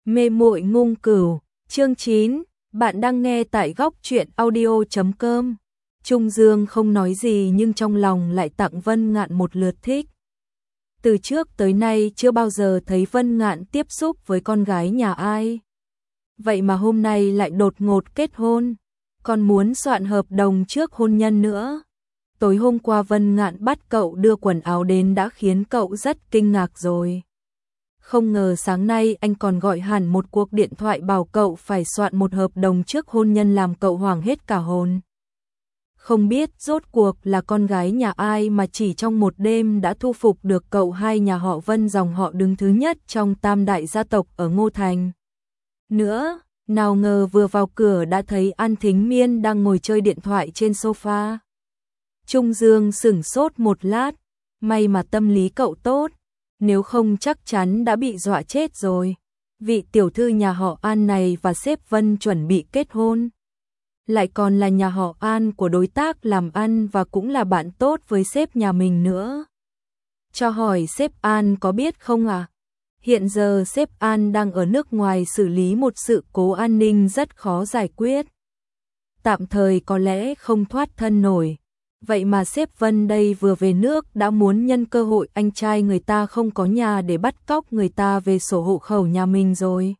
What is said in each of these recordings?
Mê muội ngung cửu, chương 9, bạn đang nghe tại góc truyện audio.com. Trung Dương không nói gì nhưng trong lòng lại tặng Vân Ngạn một lượt thích. Từ trước tới nay chưa bao giờ thấy Vân Ngạn tiếp xúc với con gái nhà ai. Vậy mà hôm nay lại đột ngột kết hôn, còn muốn soạn hợp đồng trước hôn nhân nữa. Tối hôm qua Vân Ngạn bắt cậu đưa quần áo đến đã khiến cậu rất kinh ngạc rồi. Không ngờ sáng nay anh còn gọi hẳn một cuộc điện thoại bảo cậu phải soạn một hợp đồng trước hôn nhân làm cậu hoảng hết cả hồn. Không biết rốt cuộc là con gái nhà ai mà chỉ trong một đêm đã thu phục được cậu hai nhà họ Vân dòng họ đứng thứ nhất trong tam đại gia tộc ở Ngô Thành. Nữa, nào ngờ vừa vào cửa đã thấy An Thính Miên đang ngồi chơi điện thoại trên sofa. Trung Dương sửng sốt một lát, may mà tâm lý cậu tốt. Nếu không chắc chắn đã bị dọa chết rồi. Vị tiểu thư nhà họ An này và sếp Vân chuẩn bị kết hôn. Lại còn là nhà họ An của đối tác làm ăn và cũng là bạn tốt với sếp nhà mình nữa. Cho hỏi sếp An có biết không à? Hiện giờ sếp An đang ở nước ngoài xử lý một sự cố an ninh rất khó giải quyết. Tạm thời có lẽ không thoát thân nổi. Vậy mà sếp Vân đây vừa về nước đã muốn nhân cơ hội anh trai người ta không có nhà để bắt cóc người ta về sổ hộ khẩu nhà mình rồi.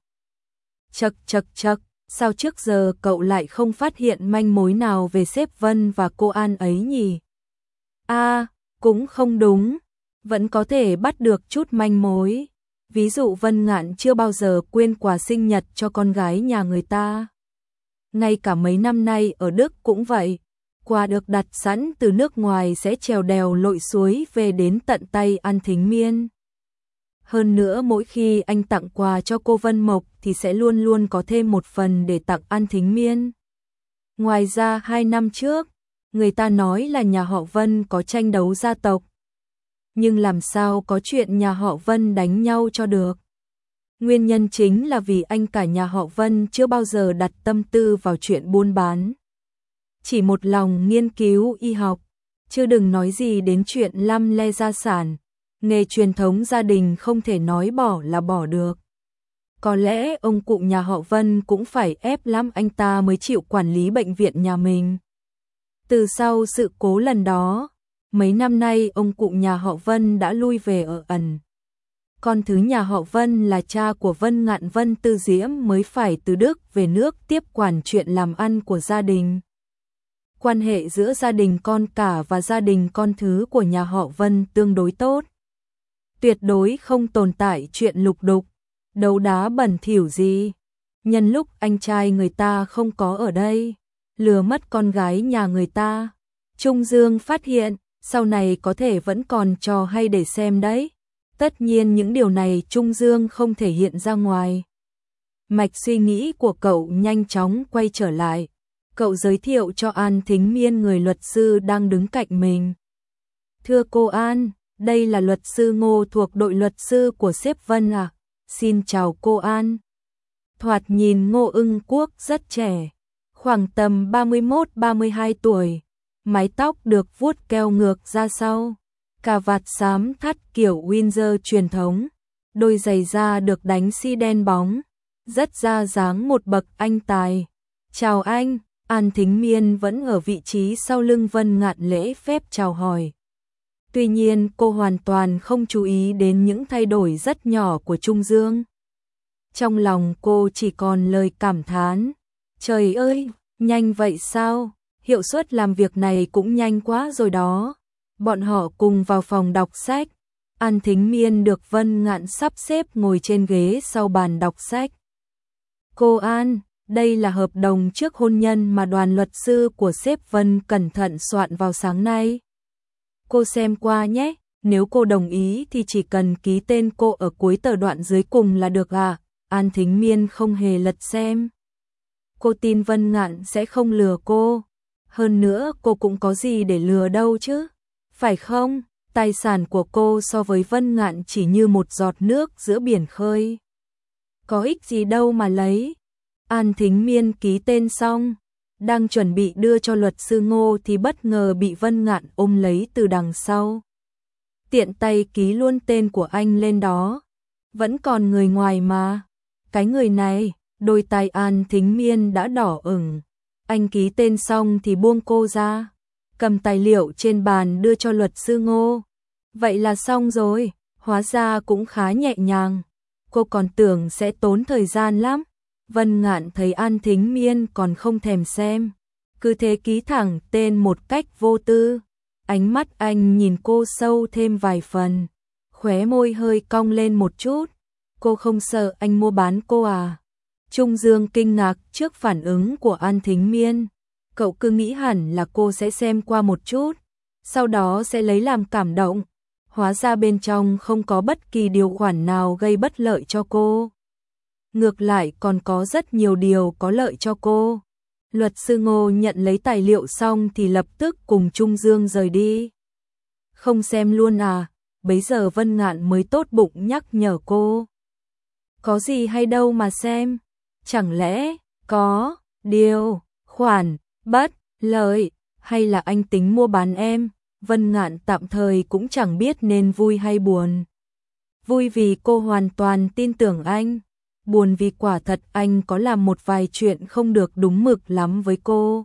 Chậc, sao trước giờ cậu lại không phát hiện manh mối nào về sếp Vân và cô An ấy nhỉ? Cũng không đúng, vẫn có thể bắt được chút manh mối. Ví dụ Vân Ngạn chưa bao giờ quên quà sinh nhật cho con gái nhà người ta. Ngay cả mấy năm nay ở Đức cũng vậy. Quà được đặt sẵn từ nước ngoài sẽ trèo đèo lội suối về đến tận tay An Thính Miên. Hơn nữa mỗi khi anh tặng quà cho cô Vân Mộc thì sẽ luôn luôn có thêm một phần để tặng An Thính Miên. Ngoài ra 2 năm trước, người ta nói là nhà họ Vân có tranh đấu gia tộc. Nhưng làm sao có chuyện nhà họ Vân đánh nhau cho được. Nguyên nhân chính là vì anh cả nhà họ Vân chưa bao giờ đặt tâm tư vào chuyện buôn bán. Chỉ một lòng nghiên cứu y học, chứ đừng nói gì đến chuyện lăm le gia sản, nghề truyền thống gia đình không thể nói bỏ là bỏ được. Có lẽ ông cụ nhà họ Vân cũng phải ép lắm anh ta mới chịu quản lý bệnh viện nhà mình. Từ sau sự cố lần đó, mấy năm nay ông cụ nhà họ Vân đã lui về ở ẩn. Con thứ nhà họ Vân là cha của Vân Ngạn Vân Tư Diễm mới phải từ Đức về nước tiếp quản chuyện làm ăn của gia đình. Quan hệ giữa gia đình con cả và gia đình con thứ của nhà họ Vân tương đối tốt. Tuyệt đối không tồn tại chuyện lục đục, đấu đá bẩn thỉu gì. Nhân lúc anh trai người ta không có ở đây, lừa mất con gái nhà người ta. Trung Dương phát hiện, sau này có thể vẫn còn trò hay để xem đấy. Tất nhiên những điều này Trung Dương không thể hiện ra ngoài. Mạch suy nghĩ của cậu nhanh chóng quay trở lại. Cậu giới thiệu cho An Thính Miên người luật sư đang đứng cạnh mình. Thưa cô An, đây là luật sư Ngô thuộc đội luật sư của sếp Vân à? Xin chào cô An. Thoạt nhìn Ngô Ưng Quốc rất trẻ, khoảng tầm 31-32 tuổi, mái tóc được vuốt keo ngược ra sau, cà vạt xám thắt kiểu Windsor truyền thống, đôi giày da được đánh xi đen bóng, rất ra dáng một bậc anh tài. Chào anh. An Thính Miên vẫn ở vị trí sau lưng Vân Ngạn lễ phép chào hỏi. Tuy nhiên cô hoàn toàn không chú ý đến những thay đổi rất nhỏ của Trung Dương. Trong lòng cô chỉ còn lời cảm thán. Trời ơi, nhanh vậy sao? Hiệu suất làm việc này cũng nhanh quá rồi đó. Bọn họ cùng vào phòng đọc sách. An Thính Miên được Vân Ngạn sắp xếp ngồi trên ghế sau bàn đọc sách. Cô An, đây là hợp đồng trước hôn nhân mà đoàn luật sư của sếp Vân cẩn thận soạn vào sáng nay. Cô xem qua nhé, nếu cô đồng ý thì chỉ cần ký tên cô ở cuối tờ đoạn dưới cùng là được à? An Thính Miên không hề lật xem. Cô tin Vân Ngạn sẽ không lừa cô. Hơn nữa cô cũng có gì để lừa đâu chứ. Phải không? Tài sản của cô so với Vân Ngạn chỉ như một giọt nước giữa biển khơi. Có ích gì đâu mà lấy. An Thính Miên ký tên xong, đang chuẩn bị đưa cho luật sư Ngô thì bất ngờ bị Vân Ngạn ôm lấy từ đằng sau. Tiện tay ký luôn tên của anh lên đó. Vẫn còn người ngoài mà. Cái người này, đôi tai An Thính Miên đã đỏ ửng. Anh ký tên xong thì buông cô ra, cầm tài liệu trên bàn đưa cho luật sư Ngô. Vậy là xong rồi, hóa ra cũng khá nhẹ nhàng. Cô còn tưởng sẽ tốn thời gian lắm. Vân Ngạn thấy An Thính Miên còn không thèm xem, cứ thế ký thẳng tên một cách vô tư. Ánh mắt anh nhìn cô sâu thêm vài phần, khóe môi hơi cong lên một chút. Cô không sợ anh mua bán cô à? Trung Dương kinh ngạc trước phản ứng của An Thính Miên. Cậu cứ nghĩ hẳn là cô sẽ xem qua một chút, sau đó sẽ lấy làm cảm động. Hóa ra bên trong không có bất kỳ điều khoản nào gây bất lợi cho cô. Ngược lại còn có rất nhiều điều có lợi cho cô. Luật sư Ngô nhận lấy tài liệu xong thì lập tức cùng Trung Dương rời đi. Không xem luôn à? Bấy giờ Vân Ngạn mới tốt bụng nhắc nhở cô. Có gì hay đâu mà xem? Chẳng lẽ có điều khoản bất lợi hay là anh tính mua bán em? Vân Ngạn tạm thời cũng chẳng biết nên vui hay buồn. Vui vì cô hoàn toàn tin tưởng anh, buồn vì quả thật anh có làm một vài chuyện không được đúng mực lắm với cô.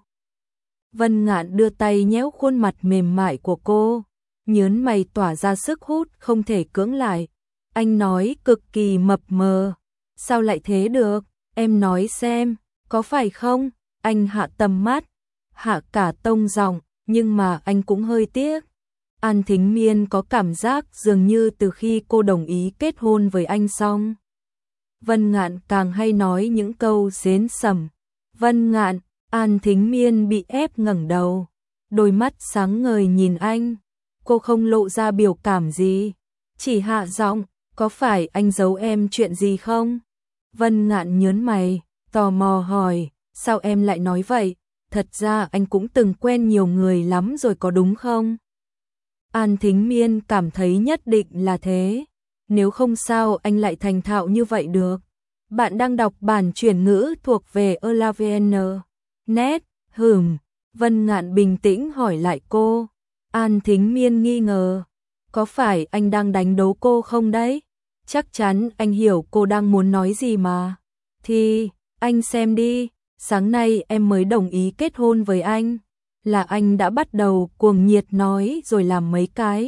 Vân Ngạn đưa tay nhéo khuôn mặt mềm mại của cô, nhớn mày tỏa ra sức hút không thể cưỡng lại. Anh nói cực kỳ mập mờ. Sao lại thế được? Em nói xem, có phải không? Anh hạ tầm mắt, hạ cả tông giọng, nhưng mà anh cũng hơi tiếc. An Thính Miên có cảm giác dường như từ khi cô đồng ý kết hôn với anh xong, Vân Ngạn càng hay nói những câu xến xẩm. Vân Ngạn, An Thính Miên bị ép ngẩng đầu, đôi mắt sáng ngời nhìn anh. Cô không lộ ra biểu cảm gì, chỉ hạ giọng, có phải anh giấu em chuyện gì không? Vân Ngạn nhớn mày, tò mò hỏi, sao em lại nói vậy? Thật ra anh cũng từng quen nhiều người lắm rồi có đúng không? An Thính Miên cảm thấy nhất định là thế. Nếu không sao anh lại thành thạo như vậy được. Bạn đang đọc bản chuyển ngữ thuộc về ELAVN. Net, Vân Ngạn bình tĩnh hỏi lại cô. An Thính Miên nghi ngờ. Có phải anh đang đánh đố cô không đấy? Chắc chắn anh hiểu cô đang muốn nói gì mà. Thì, anh xem đi, sáng nay em mới đồng ý kết hôn với anh. Là anh đã bắt đầu cuồng nhiệt nói rồi làm mấy cái.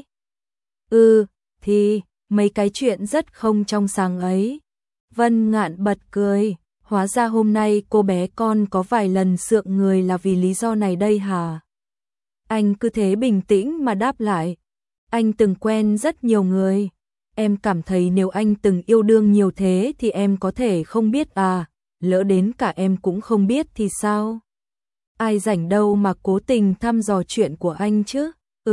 Thì, mấy cái chuyện rất không trong sáng ấy. Vân Ngạn bật cười, hóa ra hôm nay cô bé con có vài lần sượng người là vì lý do này đây hả? Anh cứ thế bình tĩnh mà đáp lại. Anh từng quen rất nhiều người. Em cảm thấy nếu anh từng yêu đương nhiều thế thì em có thể không biết à, lỡ đến cả em cũng không biết thì sao? Ai rảnh đâu mà cố tình thăm dò chuyện của anh chứ?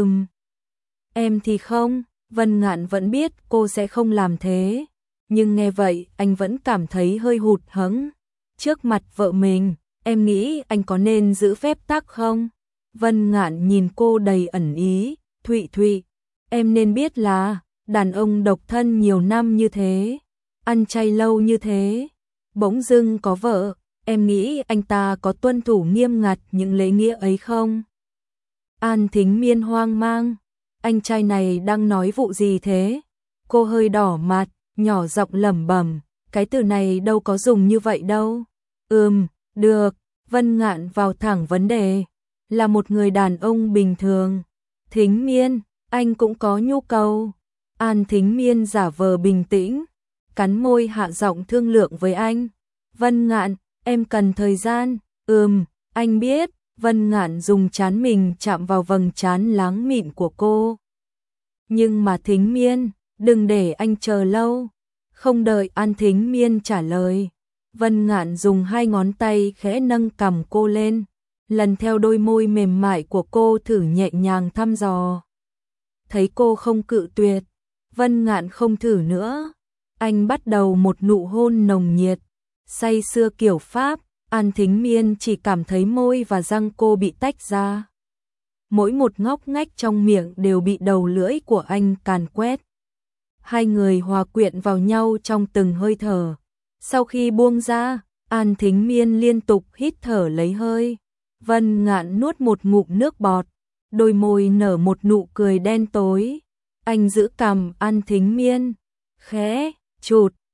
Em thì không. Vân Ngạn vẫn biết cô sẽ không làm thế, nhưng nghe vậy anh vẫn cảm thấy hơi hụt hẫng. Trước mặt vợ mình, em nghĩ anh có nên giữ phép tắc không? Vân Ngạn nhìn cô đầy ẩn ý, Thụy, em nên biết là đàn ông độc thân nhiều năm như thế, ăn chay lâu như thế, bỗng dưng có vợ, em nghĩ anh ta có tuân thủ nghiêm ngặt những lễ nghĩa ấy không? An Thính Miên hoang mang, anh trai này đang nói vụ gì thế? Cô hơi đỏ mặt, nhỏ giọng lẩm bẩm, cái từ này đâu có dùng như vậy đâu. Được, Vân Ngạn vào thẳng vấn đề, là một người đàn ông bình thường. Thính Miên, anh cũng có nhu cầu. An Thính Miên giả vờ bình tĩnh, cắn môi hạ giọng thương lượng với anh. Vân Ngạn, em cần thời gian. Anh biết. Vân Ngạn dùng trán mình chạm vào vầng trán láng mịn của cô. Nhưng mà Thính Miên, đừng để anh chờ lâu. Không đợi An Thính Miên trả lời, Vân Ngạn dùng hai ngón tay khẽ nâng cằm cô lên, lần theo đôi môi mềm mại của cô thử nhẹ nhàng thăm dò. Thấy cô không cự tuyệt, Vân Ngạn không thử nữa. Anh bắt đầu một nụ hôn nồng nhiệt, say sưa kiểu Pháp. An Thính Miên chỉ cảm thấy môi và răng cô bị tách ra. Mỗi một ngóc ngách trong miệng đều bị đầu lưỡi của anh càn quét. Hai người hòa quyện vào nhau trong từng hơi thở. Sau khi buông ra, An Thính Miên liên tục hít thở lấy hơi. Vân Ngạn nuốt một ngụm nước bọt, đôi môi nở một nụ cười đen tối. Anh giữ cằm An Thính Miên, khẽ chụt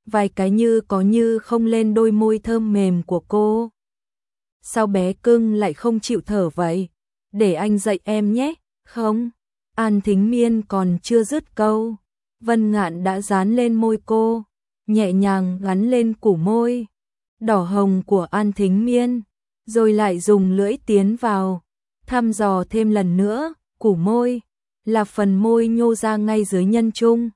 vài cái như có như không lên đôi môi thơm mềm của cô. Sao bé cưng lại không chịu thở vậy? Để anh dạy em nhé. Không. An Thính Miên còn chưa dứt câu, Vân Ngạn đã dán lên môi cô, nhẹ nhàng gắn lên củ môi đỏ hồng của An Thính Miên, rồi lại dùng lưỡi tiến vào, thăm dò thêm lần nữa, củ môi là phần môi nhô ra ngay dưới nhân trung.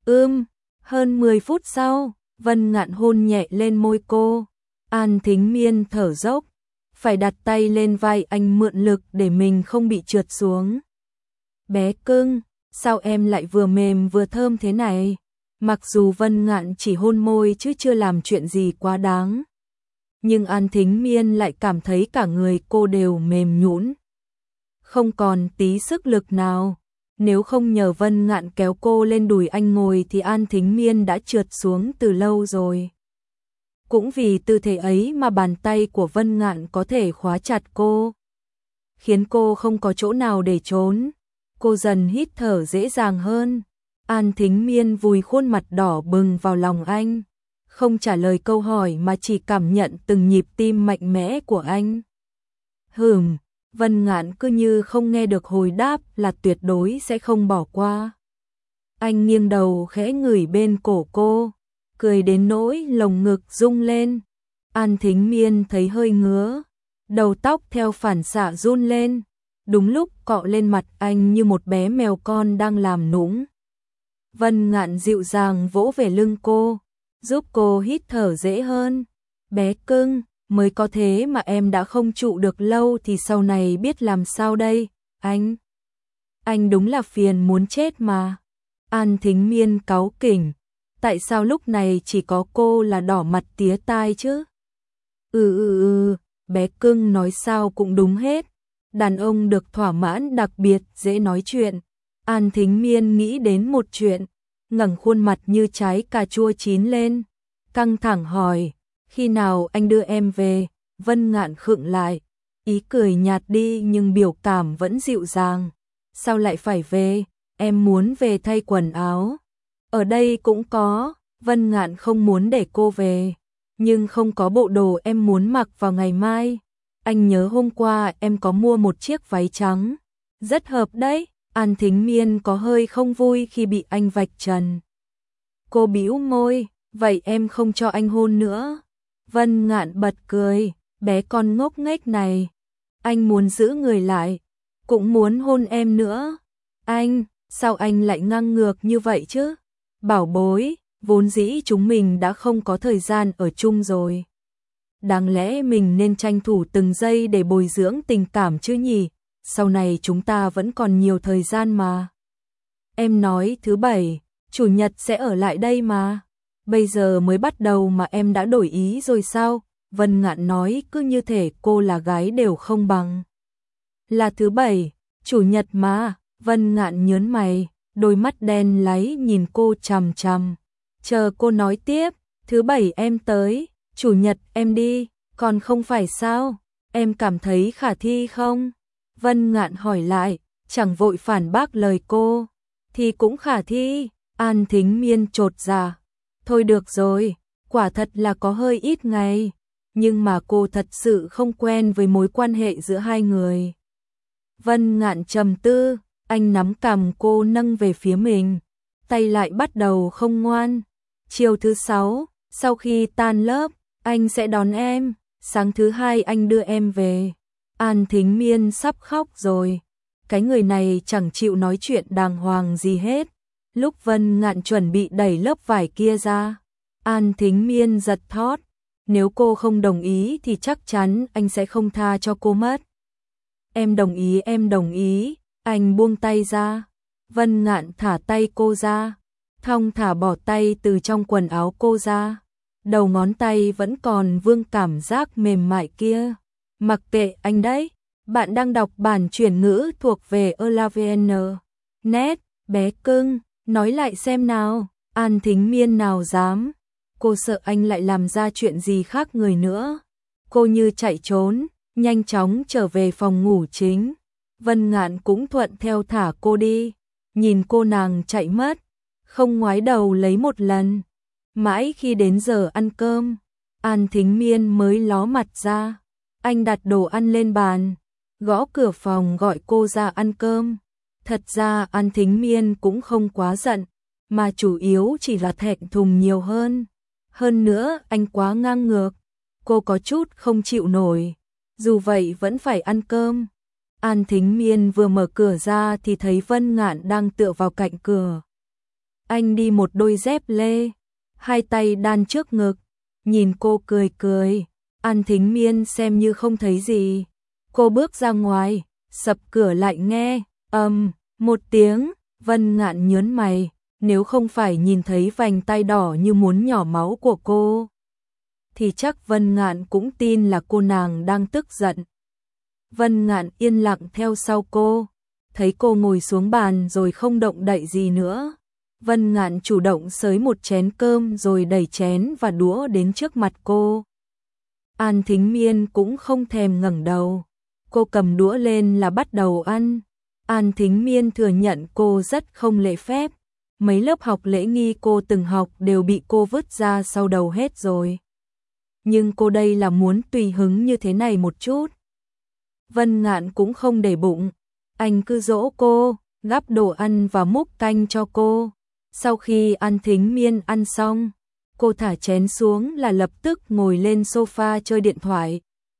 Hơn 10 phút sau, Vân Ngạn hôn nhẹ lên môi cô. An Thính Miên thở dốc, phải đặt tay lên vai anh mượn lực để mình không bị trượt xuống. Bé cưng, sao em lại vừa mềm vừa thơm thế này? Mặc dù Vân Ngạn chỉ hôn môi chứ chưa làm chuyện gì quá đáng, nhưng An Thính Miên lại cảm thấy cả người cô đều mềm nhũn, không còn tí sức lực nào. Nếu không nhờ Vân Ngạn kéo cô lên đùi anh ngồi thì An Thính Miên đã trượt xuống từ lâu rồi. Cũng vì tư thế ấy mà bàn tay của Vân Ngạn có thể khóa chặt cô, khiến cô không có chỗ nào để trốn. Cô dần hít thở dễ dàng hơn. An Thính Miên vùi khuôn mặt đỏ bừng vào lòng anh, không trả lời câu hỏi mà chỉ cảm nhận từng nhịp tim mạnh mẽ của anh. Vân Ngạn cứ như không nghe được hồi đáp là tuyệt đối sẽ không bỏ qua. Anh nghiêng đầu khẽ ngửi bên cổ cô, cười đến nỗi lồng ngực rung lên. An Thính Miên thấy hơi ngứa, đầu tóc theo phản xạ run lên, đúng lúc cọ lên mặt anh như một bé mèo con đang làm nũng. Vân Ngạn dịu dàng vỗ về lưng cô, giúp cô hít thở dễ hơn. Bé cưng, mới có thế mà em đã không trụ được lâu thì sau này biết làm sao đây, anh đúng là phiền muốn chết mà. An Thính Miên cáu kỉnh, tại sao lúc này chỉ có cô là đỏ mặt tía tai chứ? Bé cưng nói sao cũng đúng hết, đàn ông được thỏa mãn đặc biệt dễ nói chuyện. An Thính Miên nghĩ đến một chuyện, ngẩng khuôn mặt như trái cà chua chín lên, căng thẳng hỏi, khi nào anh đưa em về? Vân Ngạn khựng lại, ý cười nhạt đi nhưng biểu cảm vẫn dịu dàng. Sao lại phải về? Em muốn về thay quần áo. Ở đây cũng có. Vân Ngạn không muốn để cô về, nhưng không có bộ đồ em muốn mặc vào ngày mai. Anh nhớ hôm qua em có mua một chiếc váy trắng, rất hợp đấy. An Thính Miên có hơi không vui khi bị anh vạch trần. Cô bĩu môi, vậy em không cho anh hôn nữa. Vân Ngạn bật cười, bé con ngốc nghếch này, anh muốn giữ người lại, cũng muốn hôn em nữa. Sao anh lại ngang ngược như vậy chứ? Bảo bối, vốn dĩ chúng mình đã không có thời gian ở chung rồi. Đáng lẽ mình nên tranh thủ từng giây để bồi dưỡng tình cảm chứ nhỉ? Sau này chúng ta vẫn còn nhiều thời gian mà. Em nói thứ Bảy, Chủ nhật sẽ ở lại đây mà. Bây giờ mới bắt đầu mà em đã đổi ý rồi sao? Vân Ngạn nói cứ như thể cô là gái đều không bằng. Là thứ Bảy, Chủ nhật mà. Vân Ngạn nhớn mày, đôi mắt đen láy nhìn cô chằm chằm. Chờ cô nói tiếp, thứ Bảy em tới, Chủ nhật em đi, còn không phải sao? Em cảm thấy khả thi không? Vân Ngạn hỏi lại, chẳng vội phản bác lời cô. Thì cũng khả thi. An Thính Miên chột dạ. Thôi được rồi, quả thật là có hơi ít ngày, nhưng mà cô thật sự không quen với mối quan hệ giữa hai người. Vân Ngạn trầm tư, anh nắm cằm cô nâng về phía mình, tay lại bắt đầu không ngoan. Chiều thứ Sáu, sau khi tan lớp, anh sẽ đón em, sáng thứ Hai anh đưa em về. An Thính Miên sắp khóc rồi, cái người này chẳng chịu nói chuyện đàng hoàng gì hết. Lúc Vân Ngạn chuẩn bị đẩy lớp vải kia ra, An Thính Miên giật thót, nếu cô không đồng ý thì chắc chắn anh sẽ không tha cho cô mất. Em đồng ý, anh buông tay ra. Vân Ngạn thả tay cô ra, thong thả bỏ tay từ trong quần áo cô ra. Đầu ngón tay vẫn còn vương cảm giác mềm mại kia. Mặc kệ anh đấy, bạn đang đọc bản chuyển ngữ thuộc về Elavn. Net, bé cưng, nói lại xem nào. An Thính Miên nào dám, cô sợ anh lại làm ra chuyện gì khác người nữa. Cô như chạy trốn, nhanh chóng trở về phòng ngủ chính. Vân Ngạn cũng thuận theo thả cô đi, nhìn cô nàng chạy mất, không ngoái đầu lấy một lần. Mãi khi đến giờ ăn cơm, An Thính Miên mới ló mặt ra. Anh đặt đồ ăn lên bàn, gõ cửa phòng gọi cô ra ăn cơm. Thật ra An Thính Miên cũng không quá giận, mà chủ yếu chỉ là thẹn thùng nhiều hơn. Hơn nữa anh quá ngang ngược, cô có chút không chịu nổi. Dù vậy vẫn phải ăn cơm. An Thính Miên vừa mở cửa ra thì thấy Vân Ngạn đang tựa vào cạnh cửa. Anh đi một đôi dép lê, hai tay đan trước ngực, nhìn cô cười cười. An Thính Miên xem như không thấy gì. Cô bước ra ngoài, sập cửa lại nghe, một tiếng. Vân Ngạn nhớn mày, nếu không phải nhìn thấy vành tay đỏ như muốn nhỏ máu của cô, thì chắc Vân Ngạn cũng tin là cô nàng đang tức giận. Vân Ngạn yên lặng theo sau cô, thấy cô ngồi xuống bàn rồi không động đậy gì nữa. Vân Ngạn chủ động xới một chén cơm rồi đẩy chén và đũa đến trước mặt cô. An Thính Miên cũng không thèm ngẩng đầu. Cô cầm đũa lên là bắt đầu ăn. An Thính Miên thừa nhận cô rất không lễ phép. Mấy lớp học lễ nghi cô từng học đều bị cô vứt ra sau đầu hết rồi. Nhưng cô đây là muốn tùy hứng như thế này một chút. Vân Ngạn cũng không để bụng. Anh cứ dỗ cô, gắp đồ ăn và múc canh cho cô. Sau khi An Thính Miên ăn xong, cô thả chén xuống là lập tức ngồi lên sofa chơi điện thoại.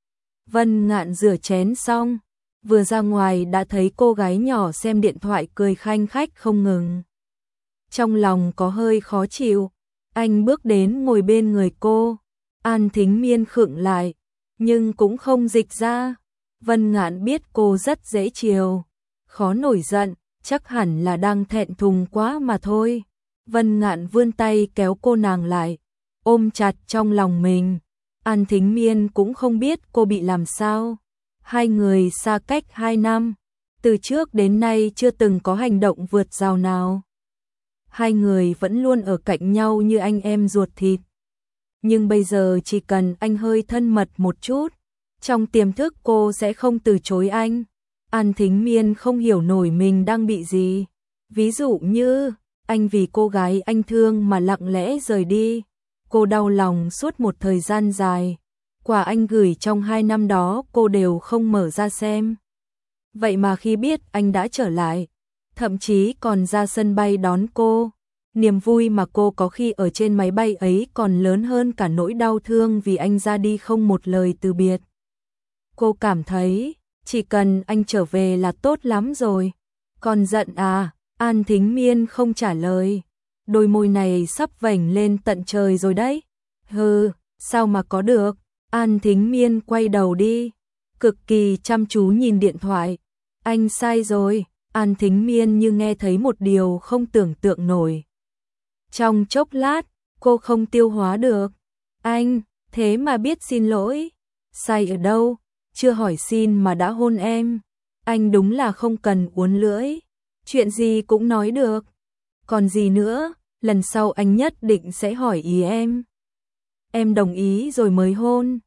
Vân Ngạn rửa chén xong, vừa ra ngoài đã thấy cô gái nhỏ xem điện thoại cười khanh khách không ngừng. Trong lòng có hơi khó chịu, anh bước đến ngồi bên người cô. An Thính Miên khựng lại, nhưng cũng không dịch ra. Vân Ngạn biết cô rất dễ chiều, khó nổi giận, chắc hẳn là đang thẹn thùng quá mà thôi. Vân Ngạn vươn tay kéo cô nàng lại, ôm chặt trong lòng mình. An Thính Miên cũng không biết cô bị làm sao. Hai người xa cách 2 năm, từ trước đến nay chưa từng có hành động vượt rào nào. Hai người vẫn luôn ở cạnh nhau như anh em ruột thịt. Nhưng bây giờ chỉ cần anh hơi thân mật một chút, trong tiềm thức cô sẽ không từ chối anh. An Thính Miên không hiểu nổi mình đang bị gì. Ví dụ như, anh vì cô gái anh thương mà lặng lẽ rời đi. Cô đau lòng suốt một thời gian dài. Quà anh gửi trong 2 năm đó cô đều không mở ra xem. Vậy mà khi biết anh đã trở lại, thậm chí còn ra sân bay đón cô, niềm vui mà cô có khi ở trên máy bay ấy còn lớn hơn cả nỗi đau thương vì anh ra đi không một lời từ biệt. Cô cảm thấy, chỉ cần anh trở về là tốt lắm rồi. Còn giận à? An Thính Miên không trả lời. Đôi môi này sắp vểnh lên tận trời rồi đấy. Hừ, sao mà có được? An Thính Miên quay đầu đi, cực kỳ chăm chú nhìn điện thoại. Anh sai rồi. An Thính Miên như nghe thấy một điều không tưởng tượng nổi. Trong chốc lát, cô không tiêu hóa được. Anh, thế mà biết xin lỗi. Sai ở đâu? Chưa hỏi xin mà đã hôn em. Anh đúng là không cần uốn lưỡi. Chuyện gì cũng nói được. Còn gì nữa, lần sau anh nhất định sẽ hỏi ý em. Em đồng ý rồi mới hôn.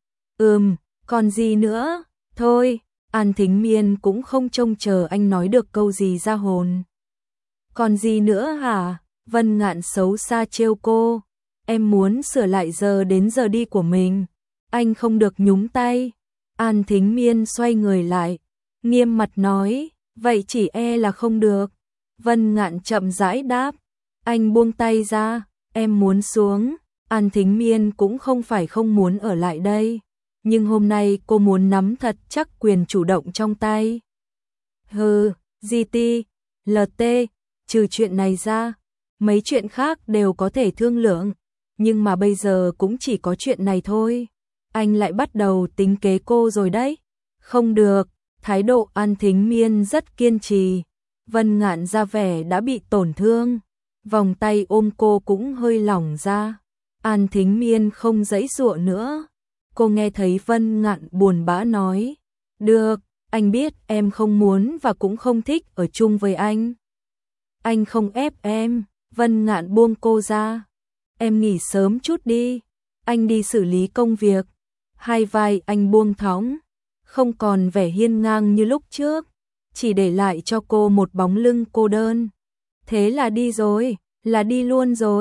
Còn gì nữa? Thôi, An Thính Miên cũng không trông chờ anh nói được câu gì ra hồn. Còn gì nữa hả? Vân Ngạn xấu xa trêu cô. Em muốn sửa lại giờ đến giờ đi của mình. Anh không được nhúng tay. An Thính Miên xoay người lại, nghiêm mặt nói, vậy chỉ e là không được. Vân Ngạn chậm rãi đáp, anh buông tay ra, em muốn xuống. An Thính Miên cũng không phải không muốn ở lại đây, nhưng hôm nay cô muốn nắm thật chắc quyền chủ động trong tay. GT, LT, trừ chuyện này ra, mấy chuyện khác đều có thể thương lượng, nhưng mà bây giờ cũng chỉ có chuyện này thôi. Anh lại bắt đầu tính kế cô rồi đấy. Không được, thái độ An Thính Miên rất kiên trì. Vân Ngạn ra vẻ đã bị tổn thương, vòng tay ôm cô cũng hơi lỏng ra. An Thính Miên không giãy giụa nữa. Cô nghe thấy Vân Ngạn buồn bã nói, được, anh biết em không muốn và cũng không thích ở chung với anh. Anh không ép em. Vân Ngạn buông cô ra. Em nghỉ sớm chút đi, anh đi xử lý công việc. Hai vai anh buông thõng, không còn vẻ hiên ngang như lúc trước, chỉ để lại cho cô một bóng lưng cô đơn. Thế là đi rồi, là đi luôn rồi,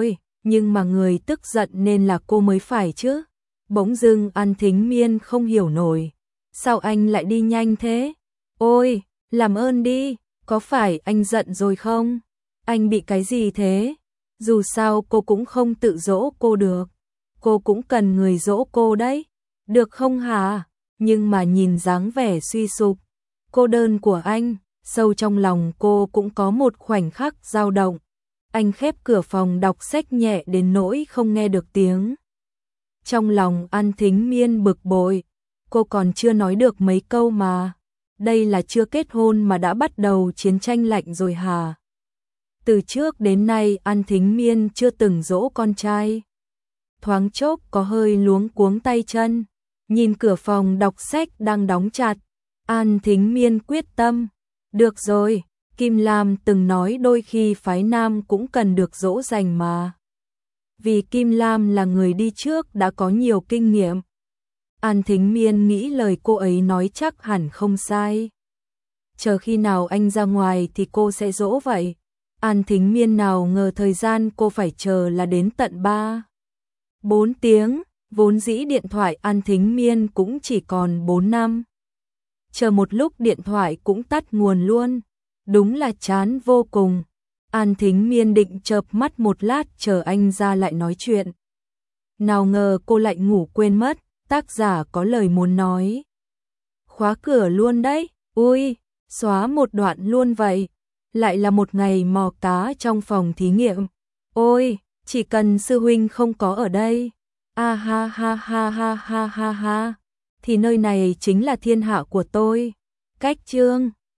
nhưng mà người tức giận nên là cô mới phải chứ. Bỗng dưng An Thính Miên không hiểu nổi. Sao anh lại đi nhanh thế? Ôi, làm ơn đi, có phải anh giận rồi không? Anh bị cái gì thế? Dù sao cô cũng không tự dỗ cô được. Cô cũng cần người dỗ cô đấy. Được không hả? Nhưng mà nhìn dáng vẻ suy sụp, cô đơn của anh, sâu trong lòng cô cũng có một khoảnh khắc dao động. Anh khép cửa phòng đọc sách nhẹ đến nỗi không nghe được tiếng. Trong lòng An Thính Miên bực bội, cô còn chưa nói được mấy câu mà. Đây là chưa kết hôn mà đã bắt đầu chiến tranh lạnh rồi hả? Từ trước đến nay An Thính Miên chưa từng dỗ con trai. Thoáng chốc có hơi luống cuống tay chân, nhìn cửa phòng đọc sách đang đóng chặt, An Thính Miên quyết tâm. Được rồi, Kim Lam từng nói đôi khi phái nam cũng cần được dỗ dành mà. Vì Kim Lam là người đi trước đã có nhiều kinh nghiệm. An Thính Miên nghĩ lời cô ấy nói chắc hẳn không sai. Chờ khi nào anh ra ngoài thì cô sẽ dỗ vậy. An Thính Miên nào ngờ thời gian cô phải chờ là đến tận 3-4 tiếng, vốn dĩ điện thoại An Thính Miên cũng chỉ còn 4 năm. Chờ một lúc điện thoại cũng tắt nguồn luôn, đúng là chán vô cùng. An Thính Miên định chợp mắt một lát chờ anh ra lại nói chuyện. Nào ngờ cô lại ngủ quên mất, tác giả có lời muốn nói. Khóa cửa luôn đấy, ui, xóa một đoạn luôn vậy. Lại là một ngày mò cá trong phòng thí nghiệm. Ôi, chỉ cần sư huynh không có ở đây. A ha ha ha ha ha ha ha. Thì nơi này chính là thiên hạ của tôi. Cách chương